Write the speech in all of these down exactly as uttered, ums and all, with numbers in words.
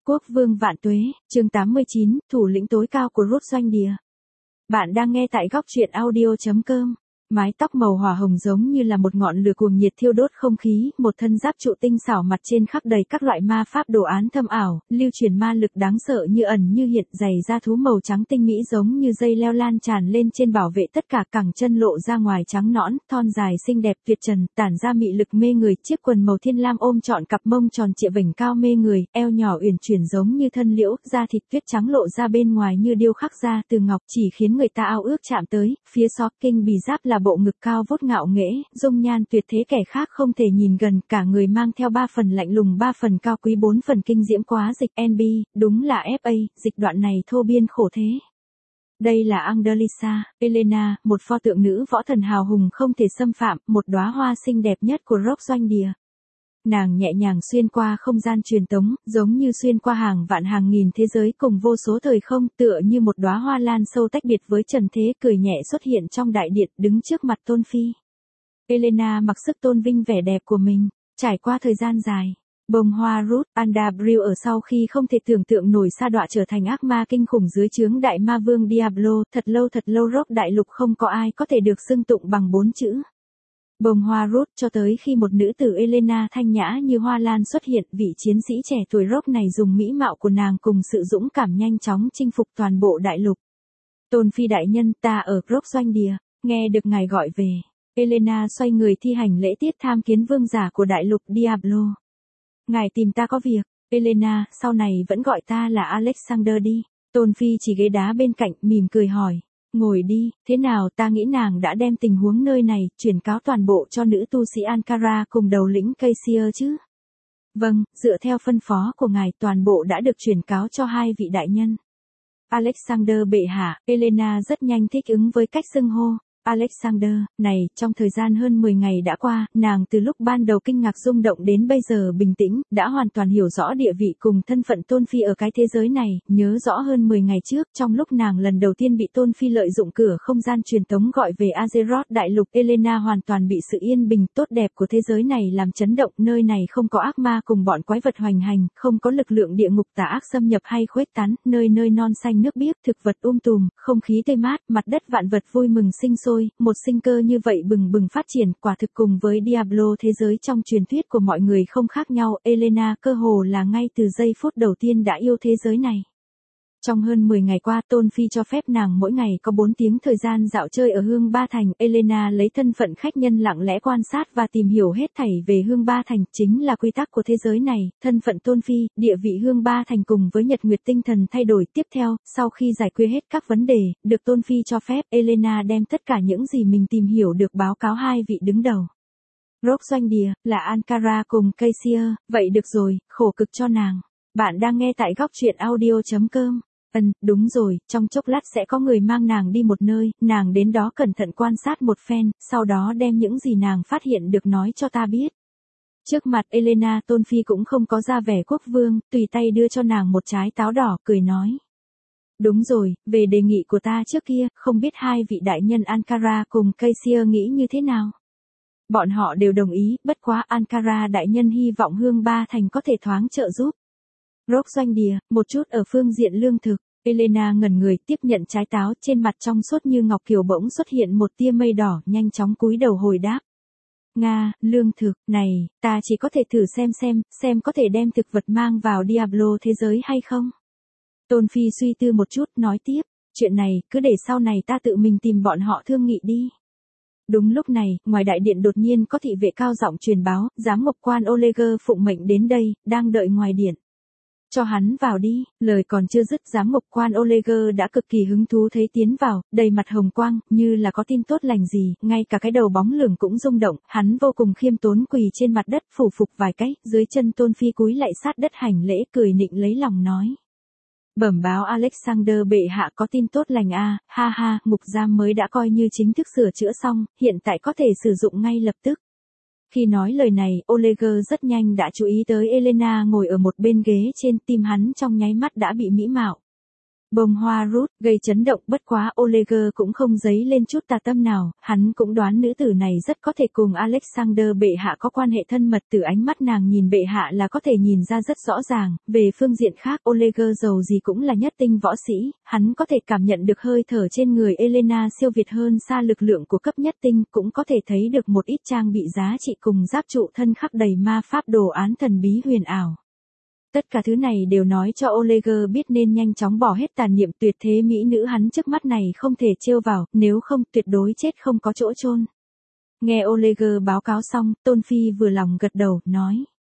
Quốc vương vạn tuế, chương tám mươi chín, thủ lĩnh tối cao của Rốt Doanh Địa. Bạn đang nghe tại góc truyện audio chấm com. Mái tóc màu hỏa hồng giống như là một ngọn lửa cuồng nhiệt thiêu đốt không khí, một thân giáp trụ tinh xảo mặt trên khắc đầy các loại ma pháp đồ án thâm ảo, lưu truyền ma lực đáng sợ như ẩn như hiện, giày da thú màu trắng tinh mỹ giống như dây leo lan tràn lên trên bảo vệ tất cả, cẳng chân lộ ra ngoài trắng nõn, thon dài xinh đẹp tuyệt trần, tản ra mị lực mê người, chiếc quần màu thiên lam ôm trọn cặp mông tròn trịa vểnh cao mê người, eo nhỏ uyển chuyển giống như thân liễu, da thịt tuyết trắng lộ ra bên ngoài như điêu khắc ra từ ngọc, chỉ khiến người ta ao ước chạm tới. Phía xó kinh bì giáp là bộ ngực cao vút ngạo nghễ, dung nhan tuyệt thế kẻ khác không thể nhìn gần, cả người mang theo ba phần lạnh lùng, ba phần cao quý, bốn phần kinh diễm quá dịch. en bê, đúng là ép a, dịch đoạn này thô biên khổ thế. Đây là Angelisa, Elena, một pho tượng nữ võ thần hào hùng không thể xâm phạm, một đóa hoa xinh đẹp nhất của Rốt Doanh Địa. Nàng nhẹ nhàng xuyên qua không gian truyền tống, giống như xuyên qua hàng vạn hàng nghìn thế giới cùng vô số thời không, tựa như một đóa hoa lan sâu tách biệt với trần thế, cười nhẹ xuất hiện trong đại điện, đứng trước mặt Tôn Phi. Elena mặc sức tôn vinh vẻ đẹp của mình, trải qua thời gian dài. Bông hoa Ruth Andabril ở sau khi không thể tưởng tượng nổi sa đọa trở thành ác ma kinh khủng dưới trướng đại ma vương Diablo, thật lâu thật lâu Rốt đại lục không có ai có thể được xưng tụng bằng bốn chữ. Bông hoa Ruth, cho tới khi một nữ tử Elena thanh nhã như hoa lan xuất hiện, vị chiến sĩ trẻ tuổi Rốt này dùng mỹ mạo của nàng cùng sự dũng cảm nhanh chóng chinh phục toàn bộ đại lục. Tôn Phi đại nhân, ta ở Rốt Doanh Địa, nghe được ngài gọi về. Elena xoay người thi hành lễ tiết tham kiến vương giả của đại lục Diablo. Ngài tìm ta có việc. Elena, sau này vẫn gọi ta là Alexander đi. Tôn Phi chỉ ghế đá bên cạnh, mỉm cười hỏi. Ngồi đi, thế nào? Ta nghĩ nàng đã đem tình huống nơi này, truyền cáo toàn bộ cho nữ tu sĩ Ankara cùng đầu lĩnh Caesar chứ? Vâng, dựa theo phân phó của ngài, toàn bộ đã được truyền cáo cho hai vị đại nhân. Alexander bệ hạ, Elena rất nhanh thích ứng với cách xưng hô. Alexander, này, trong thời gian hơn mười ngày đã qua, nàng từ lúc ban đầu kinh ngạc rung động đến bây giờ bình tĩnh, đã hoàn toàn hiểu rõ địa vị cùng thân phận Tôn Phi ở cái thế giới này, nhớ rõ hơn mười ngày trước, trong lúc nàng lần đầu tiên bị Tôn Phi lợi dụng cửa không gian truyền tống gọi về Azeroth đại lục, Elena hoàn toàn bị sự yên bình tốt đẹp của thế giới này làm chấn động, nơi này không có ác ma cùng bọn quái vật hoành hành, không có lực lượng địa ngục tà ác xâm nhập hay khuếch tán, nơi nơi non xanh nước biếc, thực vật um tùm, không khí tươi mát, mặt đất vạn vật vui mừng sinh sôi. Một sinh cơ như vậy bừng bừng phát triển, quả thực cùng với Diablo thế giới trong truyền thuyết của mọi người không khác nhau. Elena cơ hồ là ngay từ giây phút đầu tiên đã yêu thế giới này. Trong hơn mười ngày qua, Tôn Phi cho phép nàng mỗi ngày có bốn tiếng thời gian dạo chơi ở Hương Ba Thành. Elena lấy thân phận khách nhân lặng lẽ quan sát và tìm hiểu hết thảy về Hương Ba Thành, chính là quy tắc của thế giới này. Thân phận Tôn Phi, địa vị Hương Ba Thành cùng với Nhật Nguyệt tinh thần thay đổi. Tiếp theo, sau khi giải quyết hết các vấn đề, được Tôn Phi cho phép, Elena đem tất cả những gì mình tìm hiểu được báo cáo hai vị đứng đầu. Rốt Doanh Địa, là Ankara cùng Caesar, vậy được rồi, khổ cực cho nàng. Bạn đang nghe tại góc truyện audio chấm com. Ừm, đúng rồi, trong chốc lát sẽ có người mang nàng đi một nơi, nàng đến đó cẩn thận quan sát một phen, sau đó đem những gì nàng phát hiện được nói cho ta biết. Trước mặt Elena, Tôn Phi cũng không có ra vẻ quốc vương, tùy tay đưa cho nàng một trái táo đỏ, cười nói. Đúng rồi, về đề nghị của ta trước kia, không biết hai vị đại nhân Ankara cùng Caesar nghĩ như thế nào? Bọn họ đều đồng ý, bất quá Ankara đại nhân hy vọng Hương Ba Thành có thể thoáng trợ giúp. Rốt Doanh Địa, một chút ở phương diện lương thực. Elena ngẩn người tiếp nhận trái táo, trên mặt trong suốt như ngọc kiều bỗng xuất hiện một tia mây đỏ, nhanh chóng cúi đầu hồi đáp. Nga, lương thực, này, ta chỉ có thể thử xem xem, xem có thể đem thực vật mang vào Diablo thế giới hay không. Tôn Phi suy tư một chút, nói tiếp, chuyện này, cứ để sau này ta tự mình tìm bọn họ thương nghị đi. Đúng lúc này, ngoài đại điện đột nhiên có thị vệ cao giọng truyền báo, giám ngục quan Oleger phụng mệnh đến đây, đang đợi ngoài điện. Cho hắn vào đi, lời còn chưa dứt, giám ngục quan Oleger đã cực kỳ hứng thú thấy tiến vào, đầy mặt hồng quang, như là có tin tốt lành gì, ngay cả cái đầu bóng lửng cũng rung động, hắn vô cùng khiêm tốn quỳ trên mặt đất, phủ phục vài cái, dưới chân Tôn Phi cúi lạy sát đất hành lễ, cười nịnh lấy lòng nói. Bẩm báo Alexander bệ hạ có tin tốt lành a, à, ha ha, ngục giam mới đã coi như chính thức sửa chữa xong, hiện tại có thể sử dụng ngay lập tức. Khi nói lời này, Oleger rất nhanh đã chú ý tới Elena ngồi ở một bên ghế trên, tim hắn trong nháy mắt đã bị mỹ mạo. Bông hoa Ruth gây chấn động, bất quá Olegger cũng không dấy lên chút tà tâm nào, hắn cũng đoán nữ tử này rất có thể cùng Alexander bệ hạ có quan hệ thân mật, từ ánh mắt nàng nhìn bệ hạ là có thể nhìn ra rất rõ ràng. Về phương diện khác, Olegger dầu gì cũng là nhất tinh võ sĩ, hắn có thể cảm nhận được hơi thở trên người Elena siêu việt hơn xa lực lượng của cấp nhất tinh, cũng có thể thấy được một ít trang bị giá trị cùng giáp trụ thân khắc đầy ma pháp đồ án thần bí huyền ảo. Tất cả thứ này đều nói cho Olegger biết nên nhanh chóng bỏ hết tà niệm tuyệt thế mỹ nữ hắn trước mắt này không thể trêu vào, nếu không tuyệt đối chết không có chỗ chôn. Nghe Olegger báo cáo xong, Tôn Phi vừa lòng gật đầu, nói.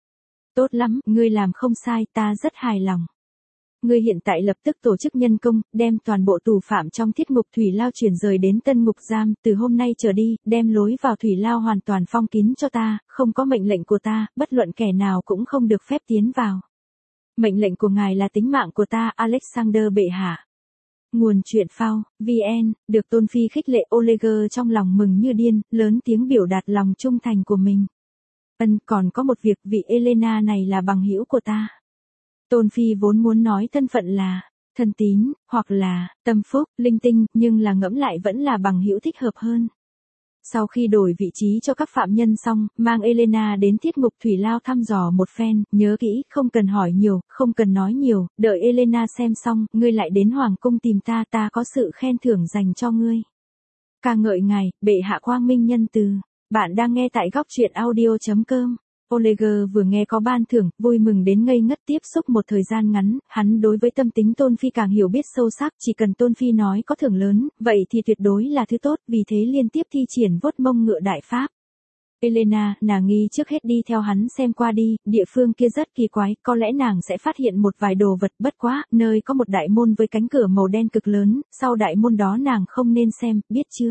Tốt lắm, ngươi làm không sai, ta rất hài lòng. Ngươi hiện tại lập tức tổ chức nhân công, đem toàn bộ tù phạm trong thiết ngục thủy lao chuyển rời đến tân ngục giam, từ hôm nay trở đi, đem lối vào thủy lao hoàn toàn phong kín cho ta, không có mệnh lệnh của ta, bất luận kẻ nào cũng không được phép tiến vào. Mệnh lệnh của ngài là tính mạng của ta, Alexander bệ hạ. Nguồn truyện phao, vn, được Tôn Phi khích lệ. Olegger trong lòng mừng như điên, lớn tiếng biểu đạt lòng trung thành của mình. Ân, còn có một việc, vị Elena này là bằng hữu của ta. Tôn Phi vốn muốn nói thân phận là thân tín, hoặc là tâm phúc, linh tinh, nhưng là ngẫm lại vẫn là bằng hữu thích hợp hơn. Sau khi đổi vị trí cho các phạm nhân xong, mang Elena đến thiết ngục thủy lao thăm dò một phen, nhớ kỹ, không cần hỏi nhiều, không cần nói nhiều, đợi Elena xem xong, ngươi lại đến hoàng cung tìm ta, ta có sự khen thưởng dành cho ngươi. Ca ngợi ngài, bệ hạ quang minh nhân từ. Bạn đang nghe tại góc truyện audio chấm com. Olegger vừa nghe có ban thưởng, vui mừng đến ngây ngất. Tiếp xúc một thời gian ngắn, hắn đối với tâm tính Tôn Phi càng hiểu biết sâu sắc, chỉ cần Tôn Phi nói có thưởng lớn, vậy thì tuyệt đối là thứ tốt, vì thế liên tiếp thi triển vuốt mông ngựa đại pháp. Elena, nàng nghi trước hết đi theo hắn xem qua đi, địa phương kia rất kỳ quái, có lẽ nàng sẽ phát hiện một vài đồ vật, bất quá, nơi có một đại môn với cánh cửa màu đen cực lớn, sau đại môn đó nàng không nên xem, biết chưa?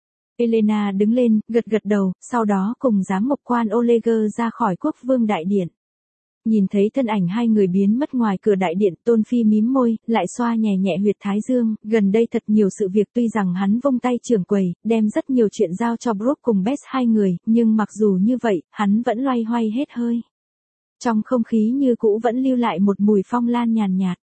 Elena đứng lên, gật gật đầu, sau đó cùng giám ngục quan Olegger ra khỏi quốc vương đại điện. Nhìn thấy thân ảnh hai người biến mất ngoài cửa đại điện, Tôn Phi mím môi, lại xoa nhẹ nhẹ huyệt thái dương, gần đây thật nhiều sự việc, tuy rằng hắn vung tay trưởng quầy, đem rất nhiều chuyện giao cho Brooke cùng Bess hai người, nhưng mặc dù như vậy, hắn vẫn loay hoay hết hơi. Trong không khí như cũ vẫn lưu lại một mùi phong lan nhàn nhạt.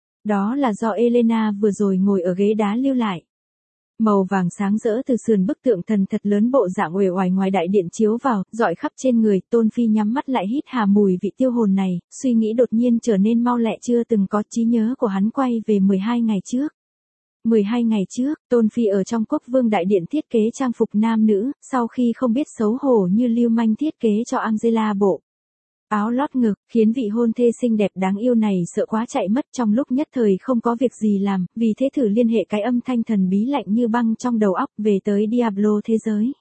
Đó là do Elena vừa rồi ngồi ở ghế đá lưu lại. Màu vàng sáng rỡ từ sườn bức tượng thần thật lớn bộ dạng uể oải ngoài đại điện chiếu vào, rọi khắp trên người. Tôn Phi nhắm mắt lại hít hà mùi vị tiêu hồn này, suy nghĩ đột nhiên trở nên mau lẹ, chưa từng có. Trí nhớ của hắn quay về mười hai ngày trước. mười hai ngày trước, Tôn Phi ở trong quốc vương đại điện thiết kế trang phục nam nữ, sau khi không biết xấu hổ như lưu manh thiết kế cho Angela bộ áo lót ngực, khiến vị hôn thê xinh đẹp đáng yêu này sợ quá chạy mất, trong lúc nhất thời không có việc gì làm, vì thế thử liên hệ cái âm thanh thần bí lạnh như băng trong đầu óc về tới Diablo thế giới.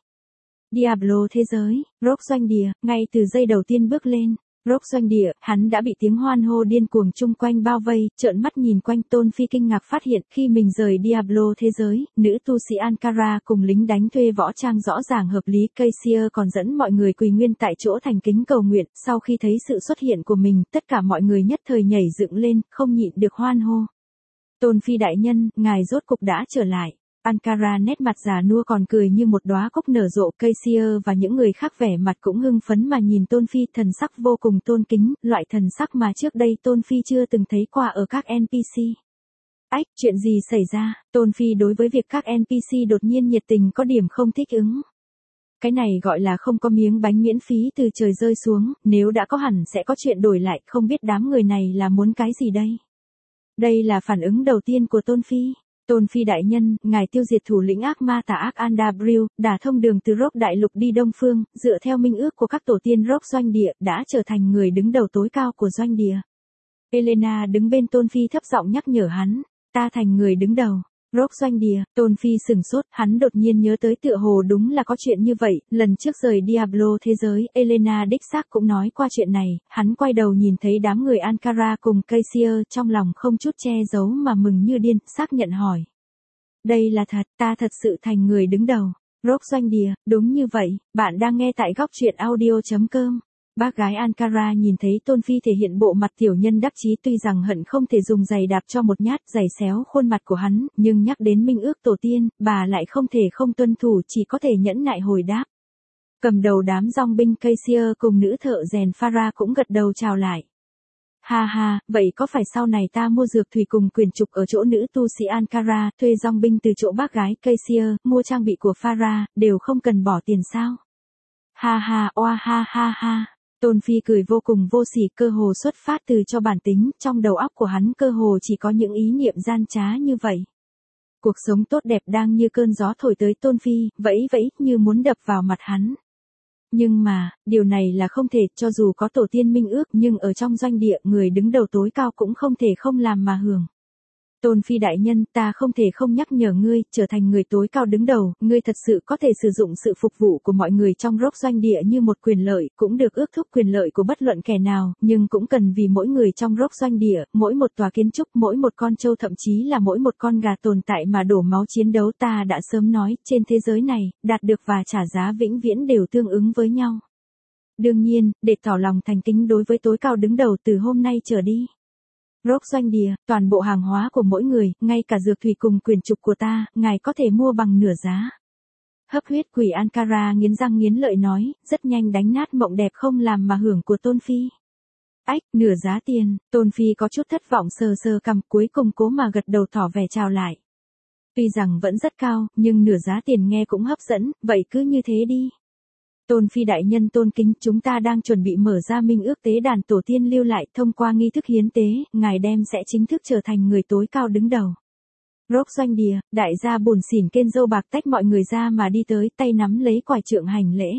Diablo thế giới, Rock doanh địa, ngay từ giây đầu tiên bước lên, Rock doanh địa, hắn đã bị tiếng hoan hô điên cuồng chung quanh bao vây, trợn mắt nhìn quanh. Tôn Phi kinh ngạc phát hiện khi mình rời Diablo thế giới, nữ tu sĩ Ankara cùng lính đánh thuê võ trang rõ ràng hợp lý. Cassier còn dẫn mọi người quỳ nguyên tại chỗ thành kính cầu nguyện, sau khi thấy sự xuất hiện của mình, tất cả mọi người nhất thời nhảy dựng lên, không nhịn được hoan hô. Tôn Phi đại nhân, ngài rốt cục đã trở lại. Ankara nét mặt già nua còn cười như một đóa cúc nở rộ. Cassier và những người khác vẻ mặt cũng hưng phấn mà nhìn Tôn Phi, thần sắc vô cùng tôn kính, loại thần sắc mà trước đây Tôn Phi chưa từng thấy qua ở các en pê xê. Ách, chuyện gì xảy ra? Tôn Phi đối với việc các en pê xê đột nhiên nhiệt tình có điểm không thích ứng. Cái này gọi là không có miếng bánh miễn phí từ trời rơi xuống, nếu đã có hẳn sẽ có chuyện đổi lại, không biết đám người này là muốn cái gì đây? Đây là phản ứng đầu tiên của Tôn Phi. Tôn Phi đại nhân, ngài tiêu diệt thủ lĩnh ác ma tà ác Andabril, đả thông đường từ Rock đại lục đi Đông Phương, dựa theo minh ước của các tổ tiên Rock doanh địa, đã trở thành người đứng đầu tối cao của doanh địa. Elena đứng bên Tôn Phi thấp giọng nhắc nhở hắn, ta thành người đứng đầu. Rock doanh địa, Tôn Phi sừng sốt, hắn đột nhiên nhớ tới tựa hồ đúng là có chuyện như vậy, lần trước rời Diablo thế giới, Elena đích xác cũng nói qua chuyện này, hắn quay đầu nhìn thấy đám người Ankara cùng Cassier, trong lòng không chút che giấu mà mừng như điên, xác nhận hỏi. Đây là thật, ta thật sự thành người đứng đầu. Rock doanh địa, đúng như vậy, bạn đang nghe tại góc truyện audio chấm com. Bác gái Ankara nhìn thấy Tôn Phi thể hiện bộ mặt tiểu nhân đắc chí, tuy rằng hận không thể dùng giày đạp cho một nhát, giày xéo khuôn mặt của hắn, nhưng nhắc đến minh ước tổ tiên, bà lại không thể không tuân thủ, chỉ có thể nhẫn nại hồi đáp. Cầm đầu đám dòng binh Cassier cùng nữ thợ rèn Farah cũng gật đầu chào lại. Ha ha, vậy có phải sau này ta mua dược thủy cùng quyền trục ở chỗ nữ tu sĩ Ankara, thuê dòng binh từ chỗ bác gái Kaysir, mua trang bị của Farah, đều không cần bỏ tiền sao? Ha ha, oa ha ha ha. Tôn Phi cười vô cùng vô sỉ, cơ hồ xuất phát từ cho bản tính, trong đầu óc của hắn cơ hồ chỉ có những ý niệm gian trá như vậy. Cuộc sống tốt đẹp đang như cơn gió thổi tới Tôn Phi, vẫy vẫy như muốn đập vào mặt hắn. Nhưng mà, điều này là không thể, cho dù có tổ tiên minh ước, nhưng ở trong doanh địa, người đứng đầu tối cao cũng không thể không làm mà hưởng. Tôn Phi đại nhân, ta không thể không nhắc nhở ngươi, trở thành người tối cao đứng đầu, ngươi thật sự có thể sử dụng sự phục vụ của mọi người trong Rock doanh địa như một quyền lợi, cũng được ước thúc quyền lợi của bất luận kẻ nào, nhưng cũng cần vì mỗi người trong Rock doanh địa, mỗi một tòa kiến trúc, mỗi một con trâu, thậm chí là mỗi một con gà tồn tại mà đổ máu chiến đấu. Ta đã sớm nói, trên thế giới này, đạt được và trả giá vĩnh viễn đều tương ứng với nhau. Đương nhiên, để tỏ lòng thành kính đối với tối cao đứng đầu từ hôm nay trở đi. Rock doanh địa, toàn bộ hàng hóa của mỗi người, ngay cả dược thủy cùng quyền trục của ta, ngài có thể mua bằng nửa giá. Hấp huyết quỷ Ankara nghiến răng nghiến lợi nói, rất nhanh đánh nát mộng đẹp không làm mà hưởng của Tôn Phi. Ách, nửa giá tiền, Tôn Phi có chút thất vọng sờ sờ cằm, cuối cùng cố mà gật đầu tỏ vẻ chào lại. Tuy rằng vẫn rất cao, nhưng nửa giá tiền nghe cũng hấp dẫn, vậy cứ như thế đi. Tôn Phi đại nhân tôn kính, chúng ta đang chuẩn bị mở ra minh ước tế đàn tổ tiên lưu lại, thông qua nghi thức hiến tế, ngài đem sẽ chính thức trở thành người tối cao đứng đầu. Rock doanh địa, đại gia bùn xỉn kên râu bạc tách mọi người ra mà đi tới, tay nắm lấy quải trượng hành lễ.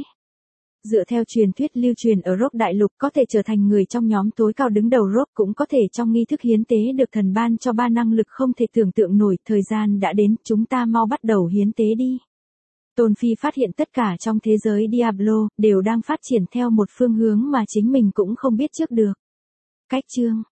Dựa theo truyền thuyết lưu truyền ở Rock đại lục, có thể trở thành người trong nhóm tối cao đứng đầu Rock, cũng có thể trong nghi thức hiến tế được thần ban cho ba năng lực không thể tưởng tượng nổi. Thời gian đã đến, chúng ta mau bắt đầu hiến tế đi. Tôn Phi phát hiện tất cả trong thế giới Diablo, đều đang phát triển theo một phương hướng mà chính mình cũng không biết trước được. Cách chương